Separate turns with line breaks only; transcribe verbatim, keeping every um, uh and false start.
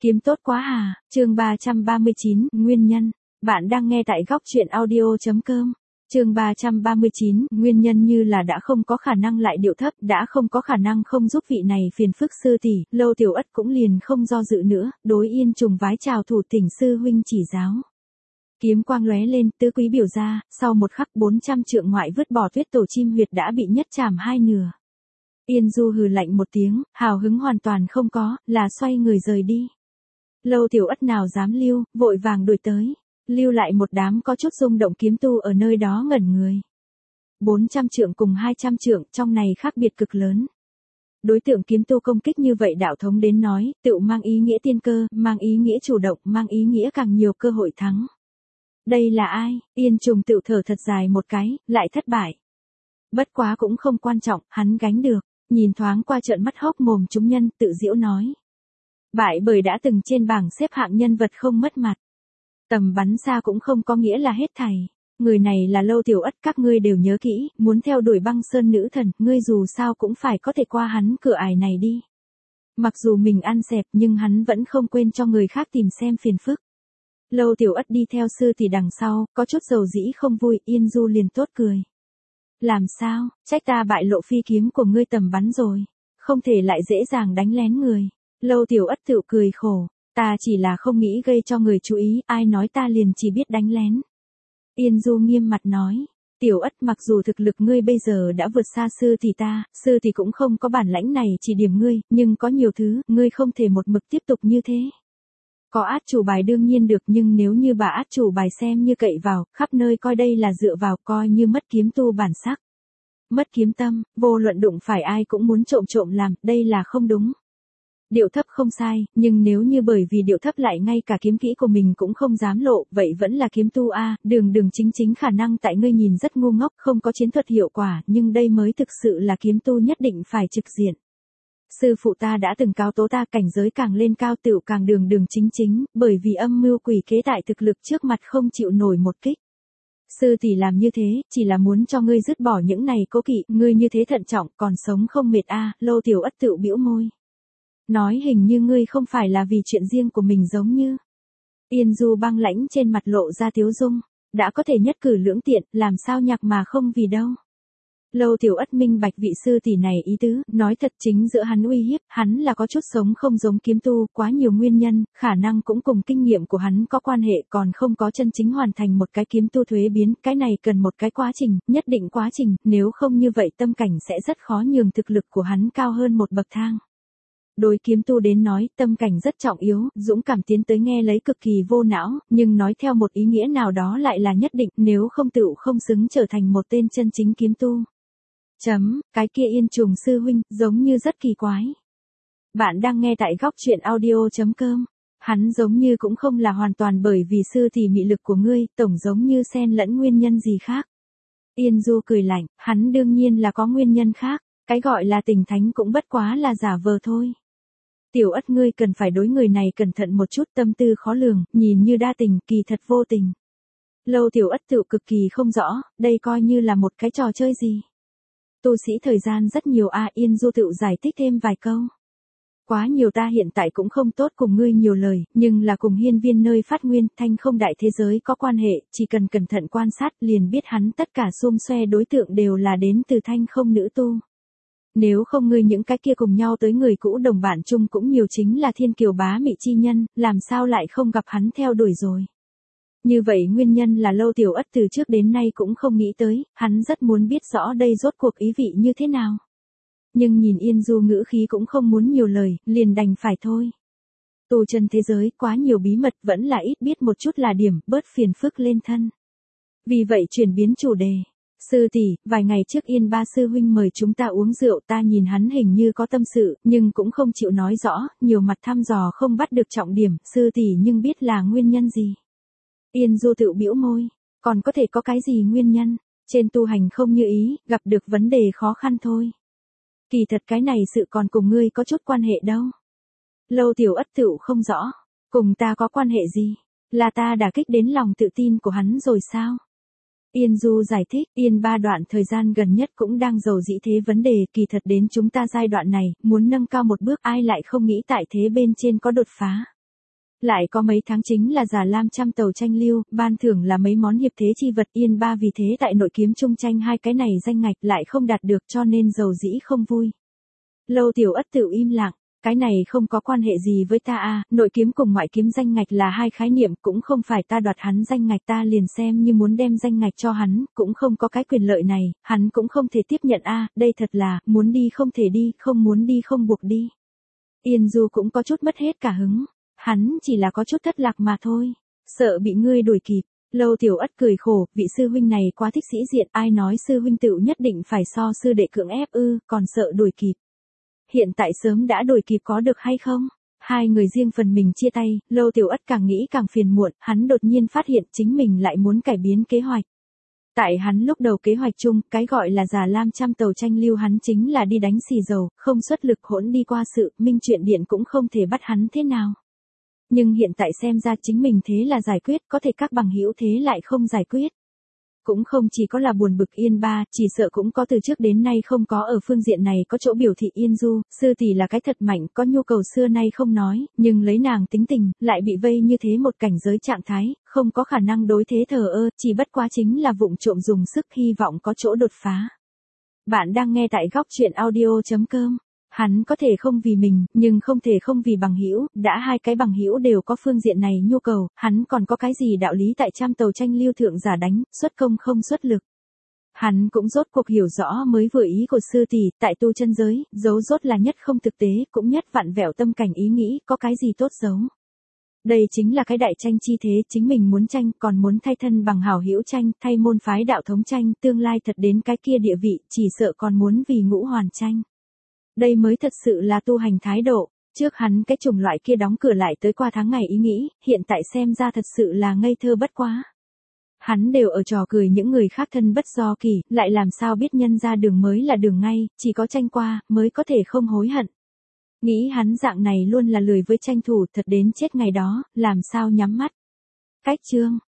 Kiếm tốt quá à, chương ba trăm ba mươi chín, nguyên nhân. Bạn đang nghe tại góc truyện audio.com. Chương ba trăm ba mươi chín, nguyên nhân như là đã không có khả năng lại điệu thấp, đã không có khả năng không giúp vị này phiền phức sư tỷ, Lâu Tiểu Ất cũng liền không do dự nữa, đối Yên Trùng vái chào thủ tỉnh sư huynh chỉ giáo. Kiếm quang lóe lên, tứ quý biểu ra, sau một khắc bốn trăm trượng ngoại vứt bỏ tuyết tổ chim huyệt đã bị nhất chảm hai nửa. Yên Du hừ lạnh một tiếng, hào hứng hoàn toàn không có, là xoay người rời đi. Lâu Tiểu Ất nào dám lưu, vội vàng đuổi tới, lưu lại một đám có chút rung động kiếm tu ở nơi đó ngẩn người. bốn trăm trượng cùng hai trăm trượng, trong này khác biệt cực lớn. Đối tượng kiếm tu công kích như vậy đạo thống đến nói, tự mang ý nghĩa tiên cơ, mang ý nghĩa chủ động, mang ý nghĩa càng nhiều cơ hội thắng. Đây là ai? Yên Trùng tự thở thật dài một cái, lại thất bại. Bất quá cũng không quan trọng, hắn gánh được, nhìn thoáng qua trợn mắt hốc mồm chúng nhân, tự giễu nói. Bại bởi đã từng trên bảng xếp hạng nhân vật không mất mặt. Tầm bắn xa cũng không có nghĩa là hết thảy. Người này là Lâu Tiểu Ất, các ngươi đều nhớ kỹ, muốn theo đuổi băng sơn nữ thần, ngươi dù sao cũng phải có thể qua hắn cửa ải này đi. Mặc dù mình ăn xẹp nhưng hắn vẫn không quên cho người khác tìm xem phiền phức. Lâu Tiểu Ất đi theo sư tỷ đằng sau, có chút dầu dĩ không vui, Yên Du liền tốt cười. Làm sao, trách ta bại lộ phi kiếm của ngươi tầm bắn rồi, không thể lại dễ dàng đánh lén người. Lâu Tiểu Ất tự cười khổ, ta chỉ là không nghĩ gây cho người chú ý, ai nói ta liền chỉ biết đánh lén. Yên Du nghiêm mặt nói, Tiểu Ất mặc dù thực lực ngươi bây giờ đã vượt xa sư tỷ ta, sư tỷ cũng không có bản lãnh này chỉ điểm ngươi, nhưng có nhiều thứ, ngươi không thể một mực tiếp tục như thế. Có át chủ bài đương nhiên được nhưng nếu như bà át chủ bài xem như cậy vào, khắp nơi coi đây là dựa vào coi như mất kiếm tu bản sắc. Mất kiếm tâm, vô luận đụng phải ai cũng muốn trộm trộm làm, đây là không đúng. Điệu thấp không sai, nhưng nếu như bởi vì điệu thấp lại ngay cả kiếm kỹ của mình cũng không dám lộ, vậy vẫn là kiếm tu a, đường đường chính chính khả năng tại ngươi nhìn rất ngu ngốc, không có chiến thuật hiệu quả, nhưng đây mới thực sự là kiếm tu nhất định phải trực diện. Sư phụ ta đã từng cáo tố ta cảnh giới càng lên cao tựu càng đường đường chính chính, bởi vì âm mưu quỷ kế tại thực lực trước mặt không chịu nổi một kích. Sư tỷ làm như thế, chỉ là muốn cho ngươi dứt bỏ những này cố kỵ, ngươi như thế thận trọng, còn sống không mệt a, Lâu Tiểu Ất tựu bĩu môi. Nói hình như ngươi không phải là vì chuyện riêng của mình giống như. Yên Du băng lãnh trên mặt lộ ra tiếu dung, đã có thể nhất cử lưỡng tiện, làm sao nhạc mà không vì đâu. Lâu Tiểu Ất minh bạch vị sư tỷ này ý tứ, nói thật chính giữa hắn uy hiếp, hắn là có chút sống không giống kiếm tu, quá nhiều nguyên nhân, khả năng cũng cùng kinh nghiệm của hắn có quan hệ còn không có chân chính hoàn thành một cái kiếm tu thuế biến, cái này cần một cái quá trình, nhất định quá trình, nếu không như vậy tâm cảnh sẽ rất khó nhường thực lực của hắn cao hơn một bậc thang. Đối kiếm tu đến nói, tâm cảnh rất trọng yếu, dũng cảm tiến tới nghe lấy cực kỳ vô não, nhưng nói theo một ý nghĩa nào đó lại là nhất định, nếu không tựu không xứng trở thành một tên chân chính kiếm tu. Chấm, cái kia Yên Trùng sư huynh, giống như rất kỳ quái. Bạn đang nghe tại góc truyện audio.com. Hắn giống như cũng không là hoàn toàn bởi vì sư tỷ mị lực của ngươi, tổng giống như xen lẫn nguyên nhân gì khác. Yên Du cười lạnh, hắn đương nhiên là có nguyên nhân khác, cái gọi là tình thánh cũng bất quá là giả vờ thôi. Tiểu Ất ngươi cần phải đối người này cẩn thận một chút, tâm tư khó lường, nhìn như đa tình, kỳ thật vô tình. Lâu Tiểu Ất tự cực kỳ không rõ, đây coi như là một cái trò chơi gì. Tu sĩ thời gian rất nhiều a, Yên Du tự giải thích thêm vài câu. Quá nhiều ta hiện tại cũng không tốt cùng ngươi nhiều lời, nhưng là cùng hiên viên nơi phát nguyên, thanh không đại thế giới có quan hệ, chỉ cần cẩn thận quan sát liền biết hắn tất cả xung xoe đối tượng đều là đến từ thanh không nữ tu. Nếu không ngươi những cái kia cùng nhau tới người cũ đồng bạn chung cũng nhiều chính là thiên kiều bá mị chi nhân, làm sao lại không gặp hắn theo đuổi rồi. Như vậy nguyên nhân là Lâu Tiểu Ất từ trước đến nay cũng không nghĩ tới, hắn rất muốn biết rõ đây rốt cuộc ý vị như thế nào. Nhưng nhìn Yên Du ngữ khí cũng không muốn nhiều lời, liền đành phải thôi. Tu chân thế giới quá nhiều bí mật vẫn là ít biết một chút là điểm, bớt phiền phức lên thân. Vì vậy chuyển biến chủ đề. Sư tỷ, vài ngày trước Yên Ba sư huynh mời chúng ta uống rượu, ta nhìn hắn hình như có tâm sự, nhưng cũng không chịu nói rõ, nhiều mặt thăm dò không bắt được trọng điểm, sư tỷ nhưng biết là nguyên nhân gì. Yên Du tự bĩu môi, còn có thể có cái gì nguyên nhân, trên tu hành không như ý, gặp được vấn đề khó khăn thôi. Kỳ thật cái này sự còn cùng ngươi có chút quan hệ đâu. Lâu Tiểu Ất tự không rõ, cùng ta có quan hệ gì, là ta đả kích đến lòng tự tin của hắn rồi sao? Yên Du giải thích, Yên Ba đoạn thời gian gần nhất cũng đang giàu dĩ thế vấn đề, kỳ thật đến chúng ta giai đoạn này, muốn nâng cao một bước ai lại không nghĩ tại thế bên trên có đột phá. Lại có mấy tháng chính là Già Lam trăm tàu tranh lưu, ban thưởng là mấy món hiệp thế chi vật Yên Ba, vì thế tại nội kiếm trung tranh hai cái này danh ngạch lại không đạt được cho nên dầu dĩ không vui. Lâu Tiểu Ất tự im lặng, cái này không có quan hệ gì với ta a, nội kiếm cùng ngoại kiếm danh ngạch là hai khái niệm, cũng không phải ta đoạt hắn danh ngạch ta liền xem như muốn đem danh ngạch cho hắn, cũng không có cái quyền lợi này, hắn cũng không thể tiếp nhận a, đây thật là, muốn đi không thể đi, không muốn đi không buộc đi. Yên Du cũng có chút mất hết cả hứng, hắn chỉ là có chút thất lạc mà thôi, sợ bị ngươi đuổi kịp. Lâu Tiểu Ất cười khổ, vị sư huynh này quá thích sĩ diện, ai nói sư huynh tựu nhất định phải so sư đệ cưỡng ép ư, còn sợ đuổi kịp. Hiện tại sớm đã đuổi kịp có được hay không? Hai người riêng phần mình chia tay, Lâu Tiểu Ất càng nghĩ càng phiền muộn, hắn đột nhiên phát hiện chính mình lại muốn cải biến kế hoạch. Tại hắn lúc đầu kế hoạch chung, cái gọi là Già Lam trăm tàu tranh lưu hắn chính là đi đánh xì dầu, không xuất lực hỗn đi qua sự, Minh Truyện Điện cũng không thể bắt hắn thế nào. Nhưng hiện tại xem ra chính mình thế là giải quyết, có thể các bằng hữu thế lại không giải quyết. Cũng không chỉ có là buồn bực Yên Ba, chỉ sợ cũng có từ trước đến nay không có ở phương diện này có chỗ biểu thị Yên Du, sư tỷ là cái thật mạnh, có nhu cầu xưa nay không nói, nhưng lấy nàng tính tình, lại bị vây như thế một cảnh giới trạng thái, không có khả năng đối thế thờ ơ, chỉ bất quá chính là vụng trộm dùng sức hy vọng có chỗ đột phá. Bạn đang nghe tại góc truyện audio chấm com. Hắn có thể không vì mình, nhưng không thể không vì bằng hữu, đã hai cái bằng hữu đều có phương diện này nhu cầu, hắn còn có cái gì đạo lý tại trăm tàu tranh lưu thượng giả đánh, xuất công không xuất lực. Hắn cũng rốt cuộc hiểu rõ mới vừa ý của sư tỷ, tại tu chân giới, giấu rốt là nhất không thực tế, cũng nhất vặn vẹo tâm cảnh ý nghĩ, có cái gì tốt giấu. Đây chính là cái đại tranh chi thế, chính mình muốn tranh, còn muốn thay thân bằng hảo hữu tranh, thay môn phái đạo thống tranh, tương lai thật đến cái kia địa vị, chỉ sợ còn muốn vì ngũ hoàn tranh. Đây mới thật sự là tu hành thái độ, trước hắn cái chủng loại kia đóng cửa lại tới qua tháng ngày ý nghĩ, hiện tại xem ra thật sự là ngây thơ bất quá. Hắn đều ở trò cười những người khác thân bất do kỳ, lại làm sao biết nhân ra đường mới là đường ngay, chỉ có tranh qua, mới có thể không hối hận. Nghĩ hắn dạng này luôn là lười với tranh thủ thật đến chết ngày đó, làm sao nhắm mắt. Cách chương.